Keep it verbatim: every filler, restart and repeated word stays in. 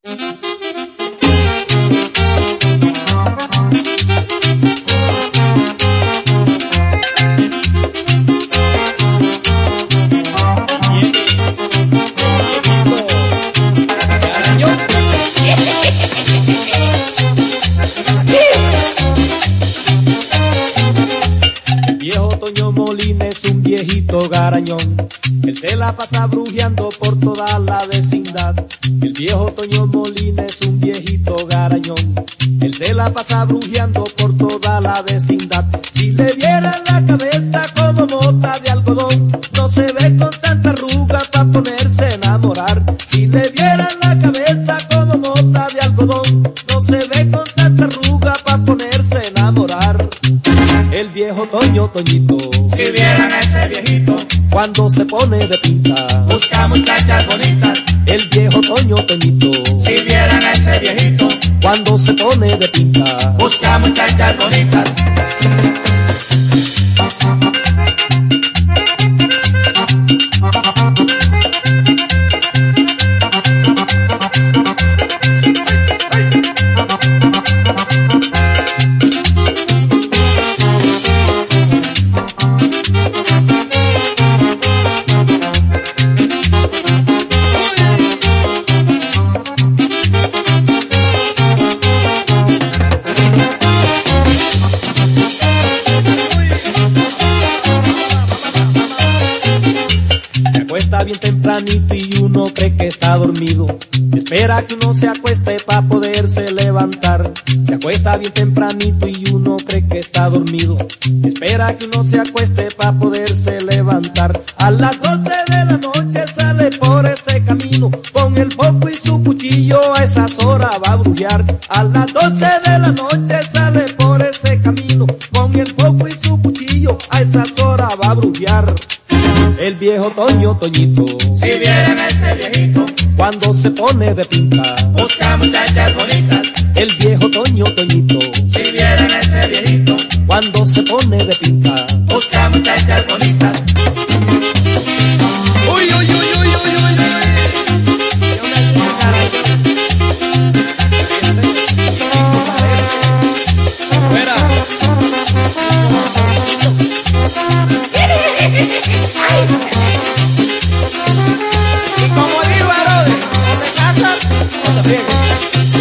Toño Molina es un viejito garañón, él se la pasa brujeando por toda la vecindad. El viejo Toño Molina es un viejito garañón, él se la pasa brujeando por toda la vecindad. Si le vieran la cabeza como mota de algodón, no se ve con tanta arruga pa' ponerse a enamorar. Si le vieran la cabeza como mota de algodón, no se ve con tanta arruga pa' ponerse a enamorar. El viejo Toño Toñito, si vieran a ese viejito, cuando se pone de pinta, busca muchachas bonitas. El viejo Toño Toñito, si vieran a ese viejito, cuando se pone de pinta, busca muchachas bonitas. Está bien tempranito y uno cree que está dormido. Espera que uno se acueste pa' poderse levantar. Se acuesta bien tempranito y uno cree que está dormido. Espera que uno se acueste pa' poderse levantar. A las doce de la noche sale por ese camino, con el foco y su cuchillo a esas horas va a brujear. A las doce de la noche sale por ese camino, con el foco y su cuchillo a esas horas va a brujear. El viejo Toño Toñito, si vieran a ese viejito, cuando se pone de pinta, busca muchachas bonitas. El viejo Toño Toñito, si vieran a ese viejito, cuando se pone de pinta, busca muchachas bonitas. Uy, uy, uy, uy, uy, uy, uy. Y como digo, brother, no te casas, no te friegues.